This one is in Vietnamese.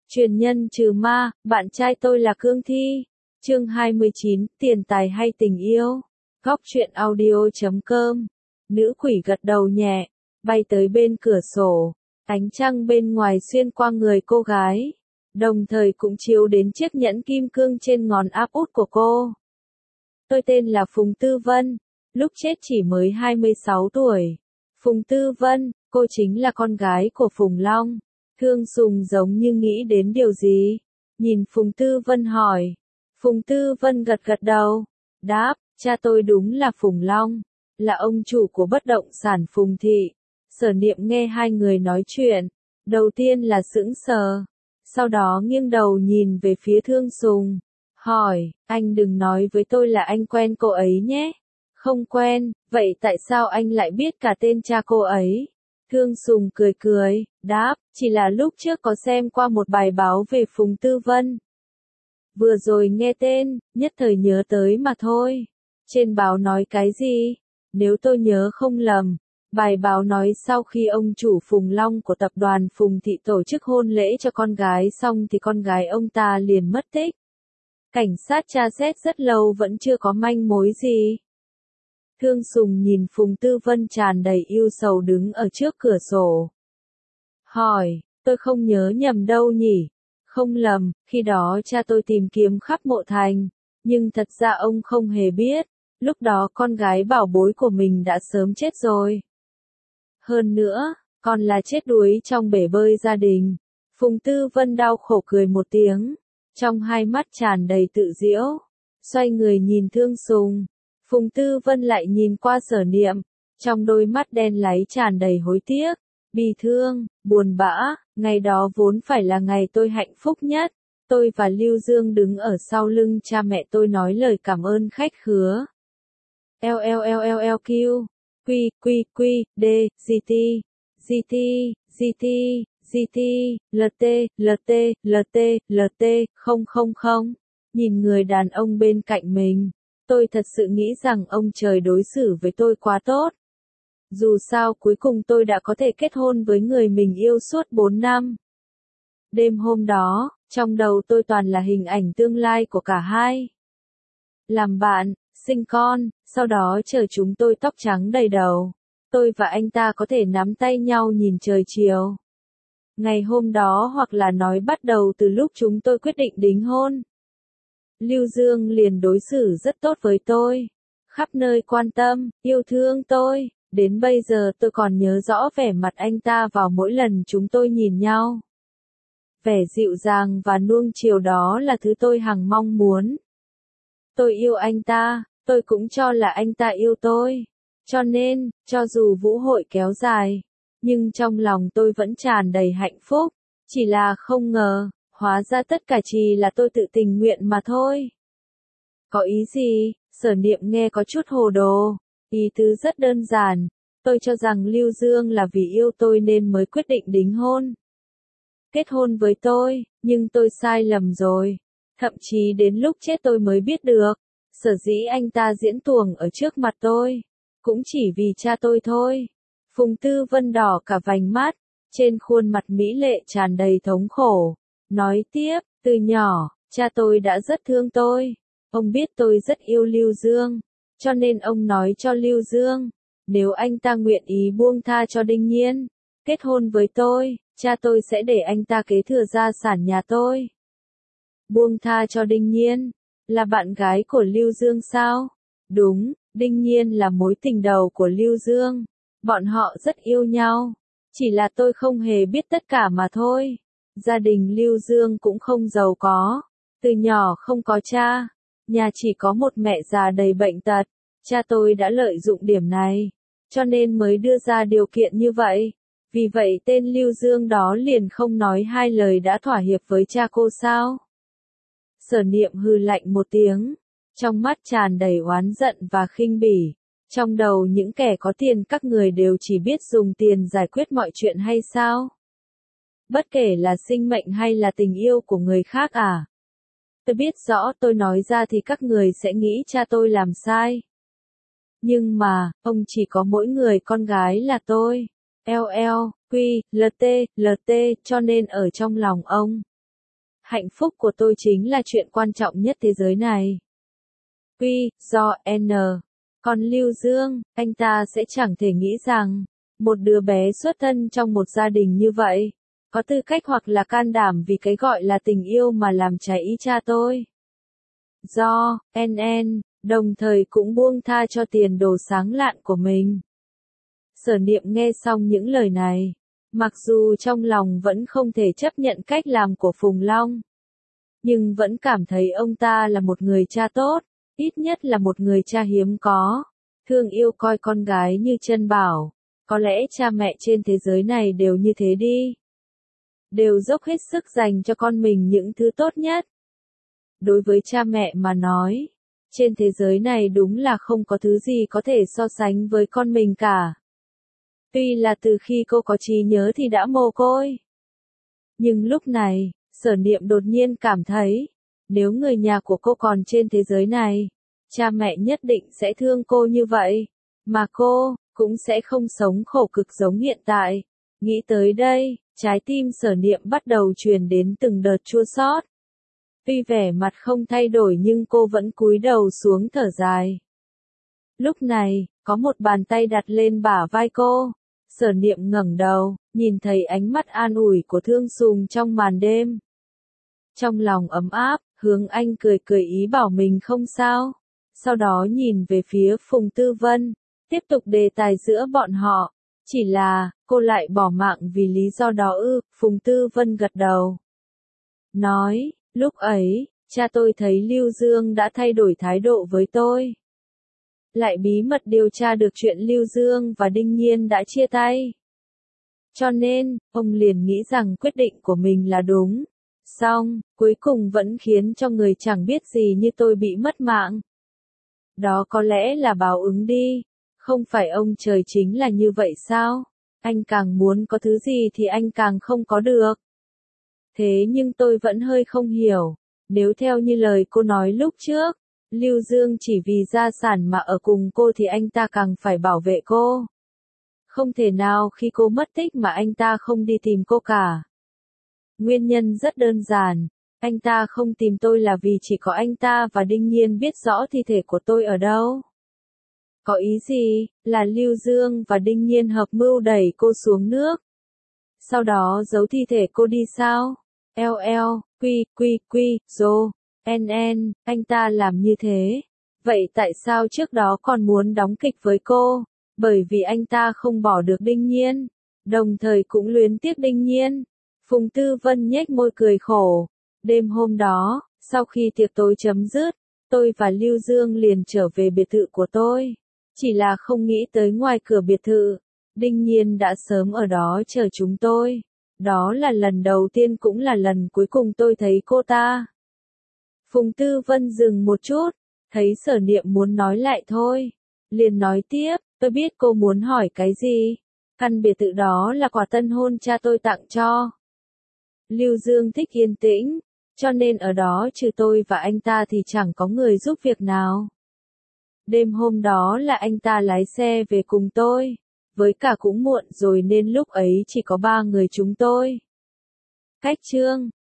Truyền nhân trừ ma, bạn trai tôi là Cương Thi. Chương 29, tiền tài hay tình yêu. Góc truyện audio.com. Nữ quỷ gật đầu nhẹ, bay tới bên cửa sổ. Ánh trăng bên ngoài xuyên qua người cô gái, đồng thời cũng chiếu đến chiếc nhẫn kim cương trên ngón áp út của cô. Tôi tên là Phùng Tư Vân, lúc chết chỉ mới 26 tuổi. Phùng Tư Vân, cô chính là con gái của Phùng Long. Thương Sùng giống như nghĩ đến điều gì, nhìn Phùng Tư Vân hỏi. Phùng Tư Vân gật gật đầu, đáp, cha tôi đúng là Phùng Long, là ông chủ của bất động sản Phùng Thị. Sở Niệm nghe hai người nói chuyện, đầu tiên là sững sờ, sau đó nghiêng đầu nhìn về phía Thương Sùng, hỏi, anh đừng nói với tôi là anh quen cô ấy nhé. Không quen, vậy tại sao anh lại biết cả tên cha cô ấy? Thương Sùng cười cười, đáp, chỉ là lúc trước có xem qua một bài báo về Phùng Tư Vân. Vừa rồi nghe tên, nhất thời nhớ tới mà thôi. Trên báo nói cái gì? Nếu tôi nhớ không lầm, bài báo nói sau khi ông chủ Phùng Long của tập đoàn Phùng Thị tổ chức hôn lễ cho con gái xong thì con gái ông ta liền mất tích. Cảnh sát tra xét rất lâu vẫn chưa có manh mối gì. Thương Sùng nhìn Phùng Tư Vân tràn đầy yêu sầu đứng ở trước cửa sổ. Hỏi, tôi không nhớ nhầm đâu nhỉ? Không lầm, khi đó cha tôi tìm kiếm khắp mộ thành, nhưng thật ra ông không hề biết, lúc đó con gái bảo bối của mình đã sớm chết rồi. Hơn nữa, còn là chết đuối trong bể bơi gia đình. Phùng Tư Vân đau khổ cười một tiếng, trong hai mắt tràn đầy tự giễu, xoay người nhìn Thương Sùng. Phùng Tư Vân lại nhìn qua Sở Niệm, trong đôi mắt đen láy tràn đầy hối tiếc, bi thương, buồn bã, ngày đó vốn phải là ngày tôi hạnh phúc nhất. Tôi và Lưu Dương đứng ở sau lưng cha mẹ tôi nói lời cảm ơn khách khứa. LLLLQ, Q, Q, Q, D, GT, GT, GT, GT, LT, LT, LT, LT, 000, nhìn người đàn ông bên cạnh mình. Tôi thật sự nghĩ rằng ông trời đối xử với tôi quá tốt. Dù sao cuối cùng tôi đã có thể kết hôn với người mình yêu suốt 4 năm. Đêm hôm đó, trong đầu tôi toàn là hình ảnh tương lai của cả hai. Làm bạn, sinh con, sau đó chờ chúng tôi tóc trắng đầy đầu. Tôi và anh ta có thể nắm tay nhau nhìn trời chiều. Ngày hôm đó hoặc là nói bắt đầu từ lúc chúng tôi quyết định đính hôn. Lưu Dương liền đối xử rất tốt với tôi, khắp nơi quan tâm, yêu thương tôi, đến bây giờ tôi còn nhớ rõ vẻ mặt anh ta vào mỗi lần chúng tôi nhìn nhau. Vẻ dịu dàng và nuông chiều đó là thứ tôi hằng mong muốn. Tôi yêu anh ta, tôi cũng cho là anh ta yêu tôi. Cho nên, cho dù vũ hội kéo dài, nhưng trong lòng tôi vẫn tràn đầy hạnh phúc, chỉ là không ngờ. Hóa ra tất cả chỉ là tôi tự tình nguyện mà thôi. Có ý gì? Sở Niệm nghe có chút hồ đồ. Ý tứ rất đơn giản. Tôi cho rằng Lưu Dương là vì yêu tôi nên mới quyết định đính hôn. Kết hôn với tôi, nhưng tôi sai lầm rồi. Thậm chí đến lúc chết tôi mới biết được. Sở dĩ anh ta diễn tuồng ở trước mặt tôi, cũng chỉ vì cha tôi thôi. Phùng Tư Vân đỏ cả vành mắt, trên khuôn mặt mỹ lệ tràn đầy thống khổ. Nói tiếp, từ nhỏ, cha tôi đã rất thương tôi. Ông biết tôi rất yêu Lưu Dương, cho nên ông nói cho Lưu Dương, nếu anh ta nguyện ý buông tha cho Đinh Nhiên, kết hôn với tôi, cha tôi sẽ để anh ta kế thừa gia sản nhà tôi. Buông tha cho Đinh Nhiên, là bạn gái của Lưu Dương sao? Đúng, Đinh Nhiên là mối tình đầu của Lưu Dương. Bọn họ rất yêu nhau, chỉ là tôi không hề biết tất cả mà thôi. Gia đình Lưu Dương cũng không giàu có, từ nhỏ không có cha, nhà chỉ có một mẹ già đầy bệnh tật. Cha tôi đã lợi dụng điểm này, cho nên mới đưa ra điều kiện như vậy. Vì vậy tên Lưu Dương đó liền không nói hai lời đã thỏa hiệp với cha cô sao? Sở Niệm hừ lạnh một tiếng, trong mắt tràn đầy oán giận và khinh bỉ. Trong đầu những kẻ có tiền các người đều chỉ biết dùng tiền giải quyết mọi chuyện hay sao? Bất kể là sinh mệnh hay là tình yêu của người khác à? Tôi biết rõ tôi nói ra thì các người sẽ nghĩ cha tôi làm sai. Nhưng mà, ông chỉ có mỗi người con gái là tôi. LL, Q, LT, LT, cho nên ở trong lòng ông, Hạnh phúc của tôi chính là chuyện quan trọng nhất thế giới này. Quy, do, N. Còn Lưu Dương, anh ta sẽ chẳng thể nghĩ rằng, một đứa bé xuất thân trong một gia đình như vậy, có tư cách hoặc là can đảm vì cái gọi là tình yêu mà làm trái ý cha tôi. Do, NN, đồng thời cũng buông tha cho tiền đồ sáng lạn của mình. Sở Niệm nghe xong những lời này, mặc dù trong lòng vẫn không thể chấp nhận cách làm của Phùng Long, nhưng vẫn cảm thấy ông ta là một người cha tốt, ít nhất là một người cha hiếm có, thương yêu coi con gái như chân bảo. Có lẽ cha mẹ trên thế giới này đều như thế đi. Đều dốc hết sức dành cho con mình những thứ tốt nhất. Đối với cha mẹ mà nói, trên thế giới này đúng là không có thứ gì có thể so sánh với con mình cả. Tuy là từ khi cô có trí nhớ thì đã mồ côi. Nhưng lúc này, Sở Niệm đột nhiên cảm thấy, nếu người nhà của cô còn trên thế giới này, cha mẹ nhất định sẽ thương cô như vậy, mà cô cũng sẽ không sống khổ cực giống hiện tại. Nghĩ tới đây, trái tim Sở Niệm bắt đầu truyền đến từng đợt chua xót. Tuy vẻ mặt không thay đổi nhưng cô vẫn cúi đầu xuống thở dài. Lúc này, có một bàn tay đặt lên bả vai cô. Sở Niệm ngẩng đầu, nhìn thấy ánh mắt an ủi của Thương Sùng trong màn đêm. Trong lòng ấm áp, hướng anh cười cười ý bảo mình không sao. Sau đó nhìn về phía Phùng Tư Vân, tiếp tục đề tài giữa bọn họ. Chỉ là, cô lại bỏ mạng vì lý do đó ư? Phùng Tư Vân gật đầu. Nói, lúc ấy, cha tôi thấy Lưu Dương đã thay đổi thái độ với tôi. Lại bí mật điều tra được chuyện Lưu Dương và Đinh Nhiên đã chia tay. Cho nên, ông liền nghĩ rằng quyết định của mình là đúng. Xong, cuối cùng vẫn khiến cho người chẳng biết gì như tôi bị mất mạng. Đó có lẽ là báo ứng đi. Không phải ông trời chính là như vậy sao? Anh càng muốn có thứ gì thì anh càng không có được. Thế nhưng tôi vẫn hơi không hiểu. Nếu theo như lời cô nói lúc trước, Lưu Dương chỉ vì gia sản mà ở cùng cô thì anh ta càng phải bảo vệ cô. Không thể nào khi cô mất tích mà anh ta không đi tìm cô cả. Nguyên nhân rất đơn giản. Anh ta không tìm tôi là vì chỉ có anh ta và Đinh Nhiên biết rõ thi thể của tôi ở đâu. Có ý gì, là Lưu Dương và Đinh Nhiên hợp mưu đẩy cô xuống nước. Sau đó giấu thi thể cô đi sao? Dô, NN, anh ta làm như thế. Vậy tại sao trước đó còn muốn đóng kịch với cô? Bởi vì anh ta không bỏ được Đinh Nhiên. Đồng thời cũng luyến tiếc Đinh Nhiên. Phùng Tư Vân nhếch môi cười khổ. Đêm hôm đó, sau khi tiệc tối chấm dứt, tôi và Lưu Dương liền trở về biệt thự của tôi. Chỉ là không nghĩ tới ngoài cửa biệt thự, Đinh Nhiên đã sớm ở đó chờ chúng tôi. Đó là lần đầu tiên cũng là lần cuối cùng tôi thấy cô ta. Phùng Tư Vân dừng một chút, thấy Sở Niệm muốn nói lại thôi. Liền nói tiếp, tôi biết cô muốn hỏi cái gì. Căn biệt thự đó là quà tân hôn cha tôi tặng cho. Lưu Dương thích yên tĩnh, cho nên ở đó trừ tôi và anh ta thì chẳng có người giúp việc nào. Đêm hôm đó là anh ta lái xe về cùng tôi, với cả cũng muộn rồi nên lúc ấy chỉ có 3 người chúng tôi. Cách chương